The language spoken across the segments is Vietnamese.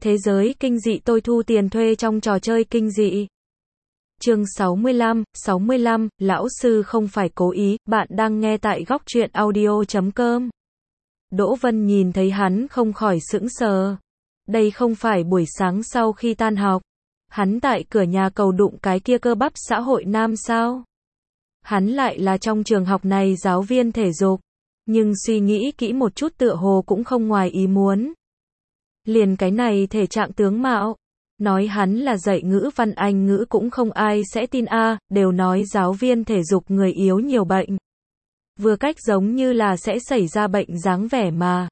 Thế giới kinh dị tôi thu tiền thuê trong trò chơi kinh dị. Chương 65, lão sư không phải cố ý, bạn đang nghe tại góc truyện audio.com. Đỗ Vân nhìn thấy hắn không khỏi sững sờ. Đây không phải buổi sáng sau khi tan học. Hắn tại cửa nhà cầu đụng cái kia cơ bắp xã hội nam sao? Hắn lại là trong trường học này giáo viên thể dục. Nhưng suy nghĩ kỹ một chút tựa hồ cũng không ngoài ý muốn. Liền cái này thể trạng tướng mạo. Nói hắn là dạy ngữ văn Anh ngữ cũng không ai sẽ tin a, đều nói giáo viên thể dục người yếu nhiều bệnh. Vừa cách giống như là sẽ xảy ra bệnh dáng vẻ mà.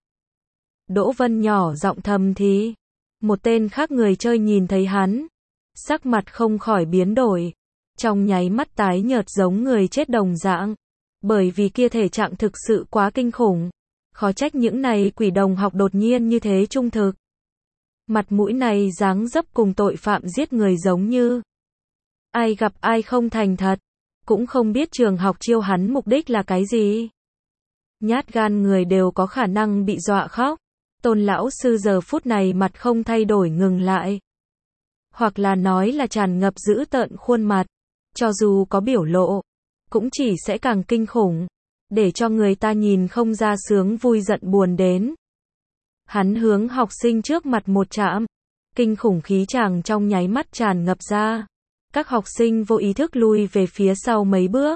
Đỗ Vân nhỏ giọng thầm thì. Một tên khác người chơi nhìn thấy hắn. Sắc mặt không khỏi biến đổi. Trong nháy mắt tái nhợt giống người chết đồng dạng. Bởi vì kia thể trạng thực sự quá kinh khủng. Khó trách những này quỷ đồng học đột nhiên như thế trung thực. Mặt mũi này dáng dấp cùng tội phạm giết người giống như. Ai gặp ai không thành thật. Cũng không biết trường học chiêu hắn mục đích là cái gì. Nhát gan người đều có khả năng bị dọa khóc. Tôn lão sư giờ phút này mặt không thay đổi ngừng lại. Hoặc là nói là tràn ngập dữ tợn khuôn mặt. Cho dù có biểu lộ, cũng chỉ sẽ càng kinh khủng. Để cho người ta nhìn không ra sướng vui giận buồn đến. Hắn hướng học sinh trước mặt một chạm. Kinh khủng khí chàng trong nháy mắt tràn ngập ra. Các học sinh vô ý thức lui về phía sau mấy bước.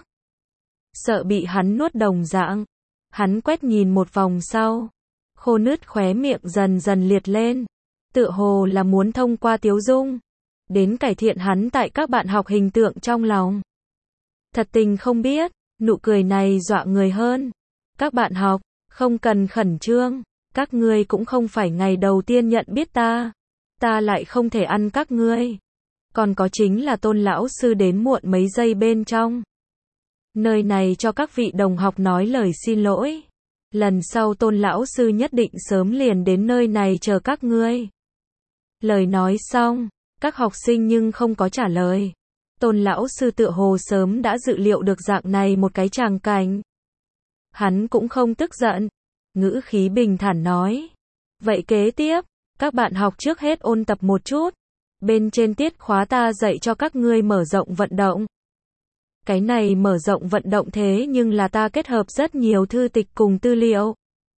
Sợ bị hắn nuốt đồng dạng. Hắn quét nhìn một vòng sau. Khô nứt khóe miệng dần dần liệt lên. Tựa hồ là muốn thông qua tiếu dung. Đến cải thiện hắn tại các bạn học hình tượng trong lòng. Thật tình không biết, nụ cười này dọa người hơn. Các bạn học, không cần khẩn trương. Các ngươi cũng không phải ngày đầu tiên nhận biết ta. Ta lại không thể ăn các ngươi. Còn có chính là Tôn lão sư đến muộn mấy giây bên trong. Nơi này cho các vị đồng học nói lời xin lỗi. Lần sau Tôn lão sư nhất định sớm liền đến nơi này chờ các ngươi. Lời nói xong, các học sinh nhưng không có trả lời. Tôn lão sư tựa hồ sớm đã dự liệu được dạng này một cái tràng cảnh. Hắn cũng không tức giận. Ngữ khí bình thản nói. Vậy kế tiếp, các bạn học trước hết ôn tập một chút. Bên trên tiết khóa ta dạy cho các ngươi mở rộng vận động. Cái này mở rộng vận động thế nhưng là ta kết hợp rất nhiều thư tịch cùng tư liệu.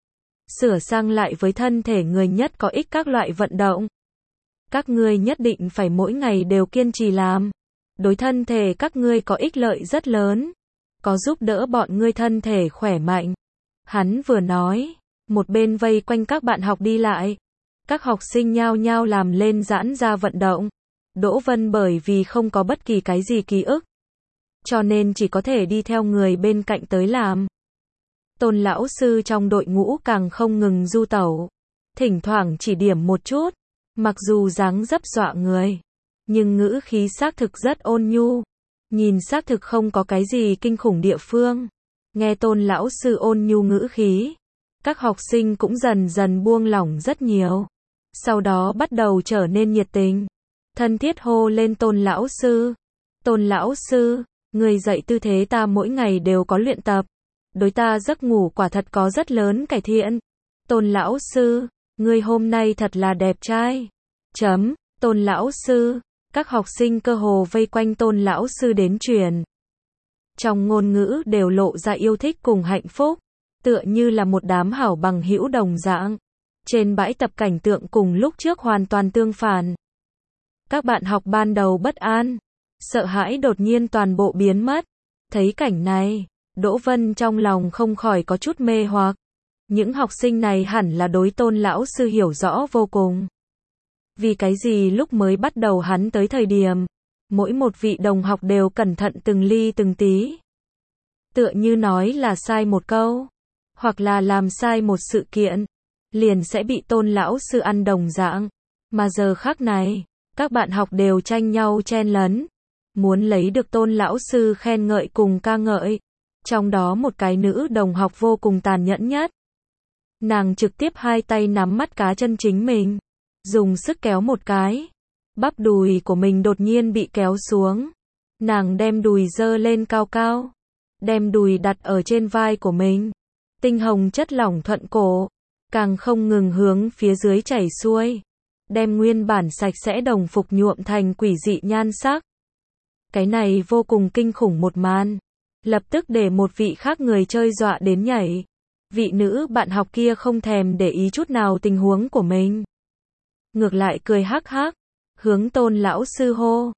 Sửa sang lại với thân thể người nhất có ích các loại vận động. Các ngươi nhất định phải mỗi ngày đều kiên trì làm. Đối thân thể các ngươi có ích lợi rất lớn. Có giúp đỡ bọn ngươi thân thể khỏe mạnh. Hắn vừa nói, một bên vây quanh các bạn học đi lại. Các học sinh nhao nhao làm lên giãn ra vận động. Đỗ Vân bởi vì không có bất kỳ cái gì ký ức. Cho nên chỉ có thể đi theo người bên cạnh tới làm. Tôn lão sư trong đội ngũ càng không ngừng du tẩu. Thỉnh thoảng chỉ điểm một chút. Mặc dù dáng dấp dọa người. Nhưng ngữ khí xác thực rất ôn nhu. Nhìn xác thực không có cái gì kinh khủng địa phương. Nghe Tôn lão sư ôn nhu ngữ khí. Các học sinh cũng dần dần buông lỏng rất nhiều. Sau đó bắt đầu trở nên nhiệt tình. Thân thiết hô lên Tôn lão sư. Tôn lão sư, người dạy tư thế ta mỗi ngày đều có luyện tập. Đối ta giấc ngủ quả thật có rất lớn cải thiện. Tôn lão sư, người hôm nay thật là đẹp trai. Tôn lão sư, các học sinh cơ hồ vây quanh Tôn lão sư đến truyền. Trong ngôn ngữ đều lộ ra yêu thích cùng hạnh phúc. Tựa như là một đám hảo bằng hữu đồng dạng. Trên bãi tập cảnh tượng cùng lúc trước hoàn toàn tương phản. Các bạn học ban đầu bất an. Sợ hãi đột nhiên toàn bộ biến mất. Thấy cảnh này, Đỗ Vân trong lòng không khỏi có chút mê hoặc. Những học sinh này hẳn là đối Tôn lão sư hiểu rõ vô cùng. Vì cái gì lúc mới bắt đầu hắn tới thời điểm, mỗi một vị đồng học đều cẩn thận từng ly từng tí. Tựa như nói là sai một câu, hoặc là làm sai một sự kiện, liền sẽ bị Tôn lão sư ăn đồng dạng. Mà giờ khắc này, các bạn học đều tranh nhau chen lấn, muốn lấy được Tôn lão sư khen ngợi cùng ca ngợi. Trong đó một cái nữ đồng học vô cùng tàn nhẫn nhất. Nàng trực tiếp hai tay nắm mắt cá chân chính mình, dùng sức kéo một cái. Bắp đùi của mình đột nhiên bị kéo xuống. Nàng đem đùi giơ lên cao cao, đem đùi đặt ở trên vai của mình. Tinh hồng chất lỏng thuận cổ, càng không ngừng hướng phía dưới chảy xuôi. đem nguyên bản sạch sẽ đồng phục nhuộm thành quỷ dị nhan sắc. Cái này vô cùng kinh khủng một màn, lập tức để một vị khác người chơi dọa đến nhảy. Vị nữ bạn học kia không thèm để ý chút nào tình huống của mình. Ngược lại cười hắc hắc, hướng Tôn lão sư hô.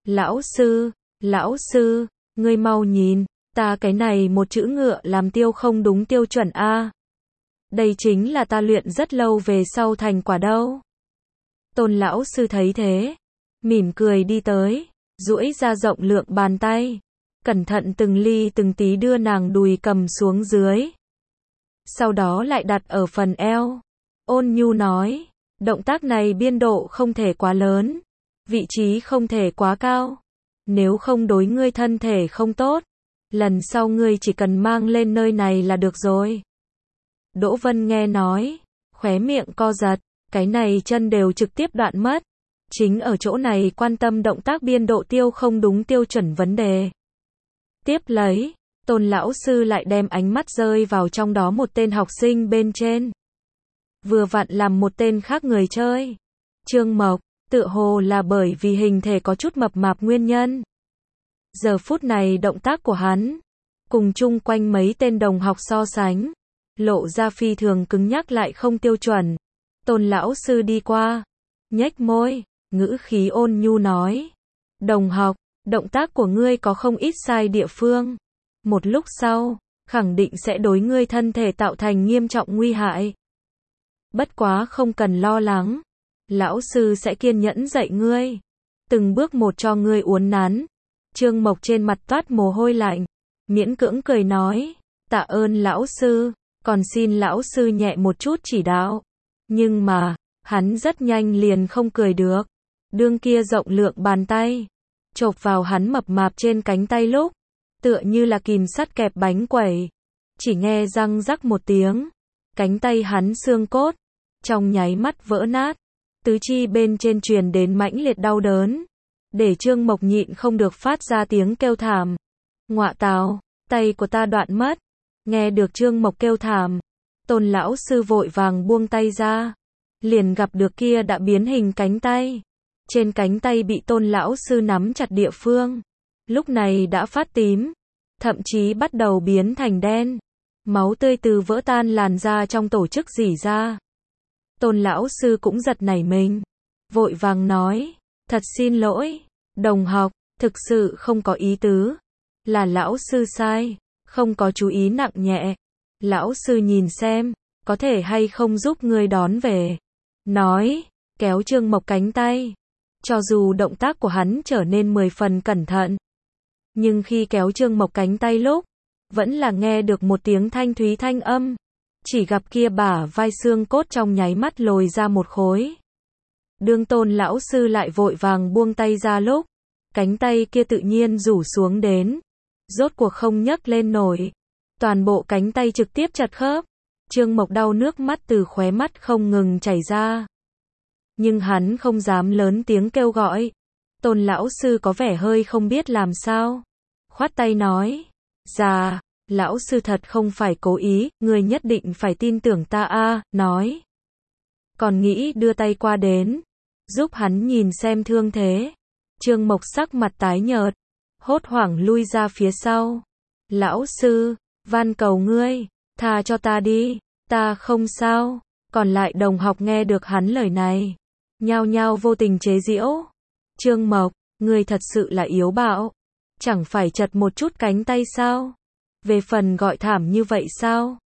Lão sư, ngươi mau nhìn, ta cái này một chữ ngựa làm tiêu không đúng tiêu chuẩn a. Đây chính là ta luyện rất lâu về sau thành quả đâu. Tôn lão sư thấy thế, mỉm cười đi tới, duỗi ra rộng lượng bàn tay, cẩn thận từng ly từng tí đưa nàng đùi cầm xuống dưới. Sau đó lại đặt ở phần eo. Ôn nhu nói, động tác này biên độ không thể quá lớn, vị trí không thể quá cao, nếu không đối ngươi thân thể không tốt, lần sau ngươi chỉ cần mang lên nơi này là được rồi. Đỗ Vân nghe nói, khóe miệng co giật, cái này chân đều trực tiếp đoạn mất. Chính ở chỗ này quan tâm động tác biên độ tiêu không đúng tiêu chuẩn vấn đề. Tiếp lấy, Tôn lão sư lại đem ánh mắt rơi vào trong đó một tên học sinh bên trên. Vừa vặn làm một tên khác người chơi. Trương Mộc, tựa hồ là bởi vì hình thể có chút mập mạp nguyên nhân. Giờ phút này động tác của hắn, cùng chung quanh mấy tên đồng học so sánh, lộ ra phi thường cứng nhắc lại không tiêu chuẩn. Tôn lão sư đi qua, nhếch môi, ngữ khí ôn nhu nói. Đồng học, động tác của ngươi có không ít sai địa phương. Một lúc sau, khẳng định sẽ đối ngươi thân thể tạo thành nghiêm trọng nguy hại. Bất quá không cần lo lắng. Lão sư sẽ kiên nhẫn dạy ngươi. Từng bước một cho ngươi uốn nắn. Trương Mộc trên mặt toát mồ hôi lạnh. Miễn cưỡng cười nói. Tạ ơn lão sư. Còn xin lão sư nhẹ một chút chỉ đạo. Nhưng mà, hắn rất nhanh liền không cười được. Đương kia rộng lượng bàn tay, chộp vào hắn mập mạp trên cánh tay lúc, tựa như là kìm sắt kẹp bánh quẩy. Chỉ nghe răng rắc một tiếng, cánh tay hắn xương cốt, trong nháy mắt vỡ nát, tứ chi bên trên truyền đến mãnh liệt đau đớn, để Trương Mộc nhịn không được phát ra tiếng kêu thảm. Ngọa tào, tay của ta đoạn mất. Nghe được Trương Mộc kêu thảm, Tôn lão sư vội vàng buông tay ra, liền gặp được kia đã biến hình cánh tay. Trên cánh tay bị Tôn lão sư nắm chặt địa phương, lúc này đã phát tím, thậm chí bắt đầu biến thành đen. Máu tươi từ vỡ tan làn da trong tổ chức rỉ ra. Tôn lão sư cũng giật nảy mình, vội vàng nói, thật xin lỗi, đồng học, thực sự không có ý tứ, là lão sư sai, không có chú ý nặng nhẹ. Lão sư nhìn xem, có thể hay không giúp ngươi đón về. Nói, kéo Trương Mộc cánh tay. Cho dù động tác của hắn trở nên 10 phần cẩn thận, nhưng khi kéo Trương Mộc cánh tay lúc, vẫn là nghe được một tiếng thanh thúy thanh âm. Chỉ gặp kia bả vai xương cốt trong nháy mắt lồi ra một khối. Đương Tôn lão sư lại vội vàng buông tay ra lúc, cánh tay kia tự nhiên rủ xuống đến, rốt cuộc không nhấc lên nổi. Toàn bộ cánh tay trực tiếp chật khớp. Trương Mộc đau nước mắt từ khóe mắt không ngừng chảy ra. Nhưng hắn không dám lớn tiếng kêu gọi. Tôn lão sư có vẻ hơi không biết làm sao. Khoát tay nói. Dạ, lão sư thật không phải cố ý, người nhất định phải tin tưởng ta a. Nói. Còn nghĩ đưa tay qua đến, giúp hắn nhìn xem thương thế. Trương Mộc sắc mặt tái nhợt, hốt hoảng lui ra phía sau. Lão sư, van cầu ngươi, tha cho ta đi, ta không sao. Còn lại đồng học nghe được hắn lời này, nhao nhao vô tình chế giễu. Trương Mộc, ngươi thật sự là yếu bạo, chẳng phải chật một chút cánh tay sao? Về phần gọi thảm như vậy sao?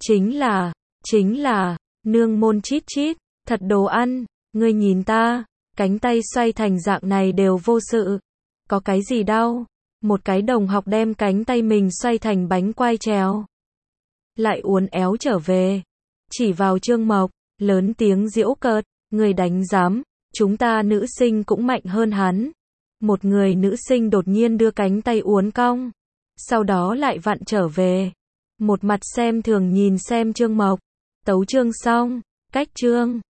Chính là, nương môn chít chít, thật đồ ăn, ngươi nhìn ta, cánh tay xoay thành dạng này đều vô sự, có cái gì đau? Một cái đồng học đem cánh tay mình xoay thành bánh quai trèo, lại uốn éo trở về, chỉ vào Trương Mộc, lớn tiếng giễu cợt, người đánh giám, chúng ta nữ sinh cũng mạnh hơn hắn. Một người nữ sinh đột nhiên đưa cánh tay uốn cong, sau đó lại vặn trở về, một mặt xem thường nhìn xem Trương Mộc. Tấu chương xong, cách chương